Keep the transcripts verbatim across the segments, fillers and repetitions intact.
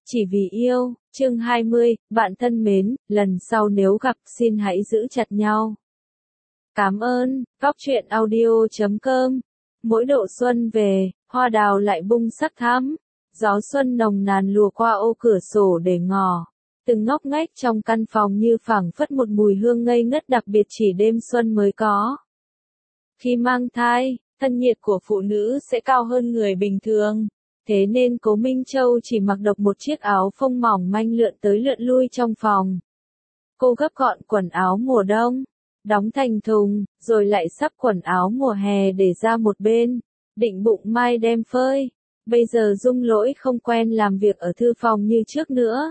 Chỉ vì yêu, chương hai mươi, bạn thân mến, lần sau nếu gặp xin hãy giữ chặt nhau. Cảm ơn, góc truyện audio chấm com. Mỗi độ xuân về, hoa đào lại bung sắc thắm. Gió xuân nồng nàn lùa qua ô cửa sổ để ngỏ. Từng ngóc ngách trong căn phòng như phảng phất một mùi hương ngây ngất đặc biệt chỉ đêm xuân mới có. Khi mang thai, thân nhiệt của phụ nữ sẽ cao hơn người bình thường. Thế nên Cố Minh Châu chỉ mặc độc một chiếc áo phông mỏng manh lượn tới lượn lui trong phòng. Cô gấp gọn quần áo mùa đông, đóng thành thùng, rồi lại sắp quần áo mùa hè để ra một bên, định bụng mai đem phơi. Bây giờ Dung Lỗi không quen làm việc ở thư phòng như trước nữa,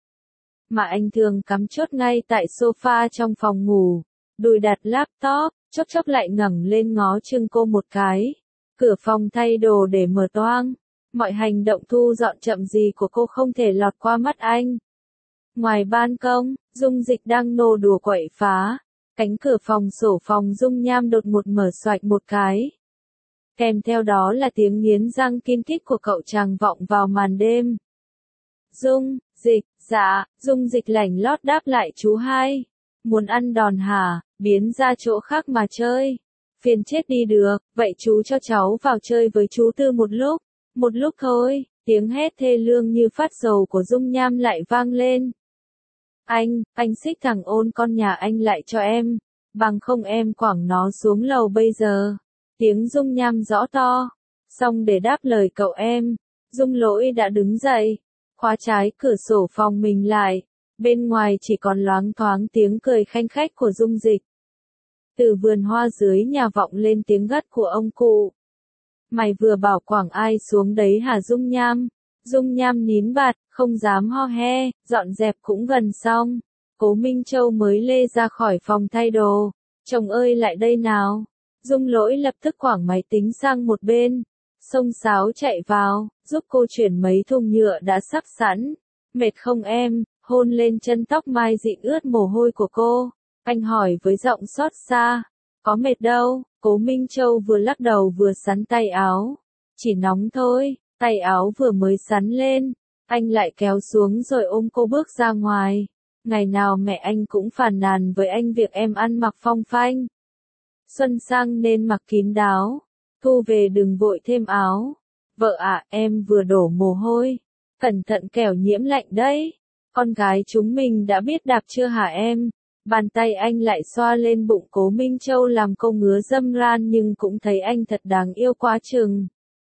mà anh thường cắm chốt ngay tại sofa trong phòng ngủ, đùi đặt laptop, chốc chốc lại ngẩng lên ngó chừng cô một cái. Cửa phòng thay đồ để mở toang. Mọi hành động thu dọn chậm gì của cô không thể lọt qua mắt anh. Ngoài ban công, Dung Dịch đang nô đùa quậy phá. Cánh cửa phòng sổ phòng Dung Nham đột ngột mở xoạch một cái. Kèm theo đó là tiếng nghiến răng kim kích của cậu chàng vọng vào màn đêm. Dung Dịch, dạ, Dung Dịch lảnh lót đáp lại chú hai. Muốn ăn đòn hả, biến ra chỗ khác mà chơi. Phiền chết đi được, vậy chú cho cháu vào chơi với chú Tư một lúc. Một lúc thôi, tiếng hét thê lương như phát dầu của Dung Nham lại vang lên. Anh, anh xích thằng ôn con nhà anh lại cho em, bằng không em quẳng nó xuống lầu bây giờ. Tiếng Dung Nham rõ to. Xong để đáp lời cậu em, Dung Lỗi đã đứng dậy, khóa trái cửa sổ phòng mình lại. Bên ngoài chỉ còn loáng thoáng tiếng cười khanh khách của Dung Dịch. Từ vườn hoa dưới nhà vọng lên tiếng gắt của ông cụ. Mày vừa bảo quảng ai xuống đấy hả Dung Nham? Dung Nham nín bạt, không dám ho he, dọn dẹp cũng gần xong. Cố Minh Châu mới lê ra khỏi phòng thay đồ. Chồng ơi lại đây nào. Dung Lỗi lập tức quảng máy tính sang một bên. Xông xáo chạy vào, giúp cô chuyển mấy thùng nhựa đã sắp sẵn. Mệt không em? Hôn lên chân tóc mai dịn ướt mồ hôi của cô. Anh hỏi với giọng xót xa. Có mệt đâu. Cố Minh Châu vừa lắc đầu vừa sắn tay áo. Chỉ nóng thôi, tay áo vừa mới sắn lên, anh lại kéo xuống rồi ôm cô bước ra ngoài. Ngày nào mẹ anh cũng phàn nàn với anh việc em ăn mặc phong phanh. Xuân sang nên mặc kín đáo, thu về đừng vội thêm áo. Vợ ạ, em vừa đổ mồ hôi, cẩn thận kẻo nhiễm lạnh đấy. Con gái chúng mình đã biết đạp chưa hả em? Bàn tay anh lại xoa lên bụng Cố Minh Châu làm cô ngứa dâm ran nhưng cũng thấy anh thật đáng yêu quá chừng.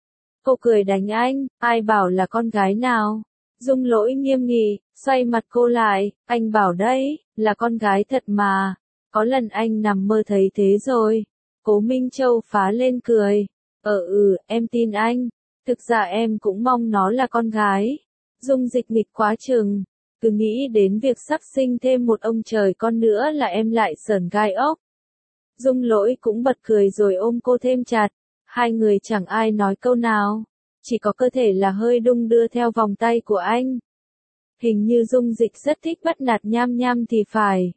Cô cười đánh anh, ai bảo là con gái nào? Dung Lỗi nghiêm nghị, xoay mặt cô lại, anh bảo đấy, là con gái thật mà. Có lần anh nằm mơ thấy thế rồi. Cố Minh Châu phá lên cười. Ờ ừ, em tin anh. Thực ra em cũng mong nó là con gái. Dung Dịch nghịch quá chừng. Cứ nghĩ đến việc sắp sinh thêm một ông trời con nữa là em lại sởn gai ốc. Dung Lỗi cũng bật cười rồi ôm cô thêm chặt. Hai người chẳng ai nói câu nào. Chỉ có cơ thể là hơi đung đưa theo vòng tay của anh. Hình như Dung Dịch rất thích bắt nạt Nham Nham thì phải.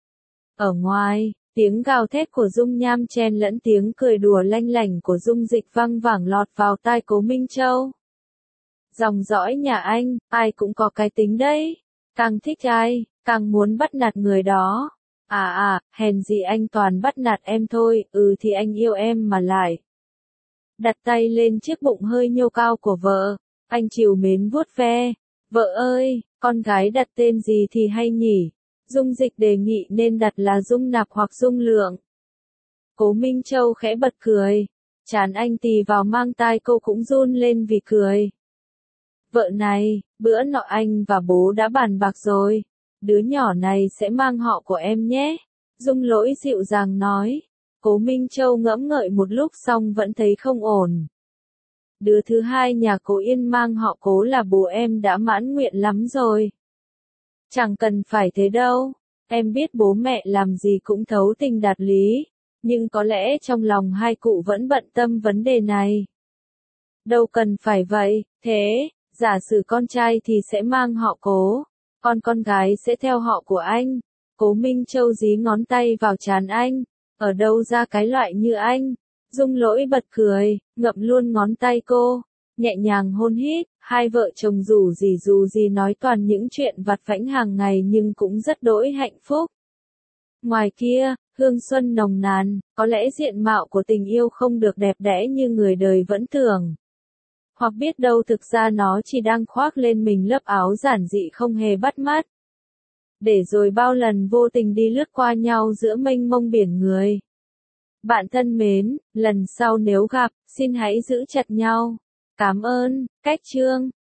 Ở ngoài, tiếng gào thét của Dung Nham chen lẫn tiếng cười đùa lanh lảnh của Dung Dịch văng vẳng lọt vào tai Cố Minh Châu. Dòng dõi nhà anh, ai cũng có cái tính đấy. Càng thích ai, càng muốn bắt nạt người đó. À à, hèn gì anh toàn bắt nạt em thôi, ừ thì anh yêu em mà lại. Đặt tay lên chiếc bụng hơi nhô cao của vợ, anh trìu mến vuốt ve. Vợ ơi, con gái đặt tên gì thì hay nhỉ? Dung Dịch đề nghị nên đặt là Dung Nạp hoặc Dung Lượng. Cố Minh Châu khẽ bật cười. Trán anh tì vào mang tai cô cũng run lên vì cười. Vợ này, bữa nọ anh và bố đã bàn bạc rồi. Đứa nhỏ này sẽ mang họ của em nhé. Dung Lỗi dịu dàng nói. Cố Minh Châu ngẫm ngợi một lúc xong vẫn thấy không ổn. Đứa thứ hai nhà Cố Yên mang họ Cố là bố em đã mãn nguyện lắm rồi. Chẳng cần phải thế đâu. Em biết bố mẹ làm gì cũng thấu tình đạt lý. Nhưng có lẽ trong lòng hai cụ vẫn bận tâm vấn đề này. Đâu cần phải vậy, thế, giả sử con trai thì sẽ mang họ Cố. Còn con gái sẽ theo họ của anh. Cố Minh Châu dí ngón tay vào trán anh. Ở đâu ra cái loại như anh? Dung Lỗi bật cười, ngậm luôn ngón tay cô. nhẹ nhàng hôn hít, hai vợ chồng dù gì dù gì nói toàn những chuyện vặt vãnh hàng ngày nhưng cũng rất đỗi hạnh phúc. Ngoài kia, hương xuân nồng nàn, có lẽ diện mạo của tình yêu không được đẹp đẽ như người đời vẫn tưởng. Hoặc biết đâu thực ra nó chỉ đang khoác lên mình lớp áo giản dị không hề bắt mắt. Để rồi bao lần vô tình đi lướt qua nhau giữa mênh mông biển người. Bạn thân mến, lần sau nếu gặp, xin hãy giữ chặt nhau. Cảm ơn, Cách Chương.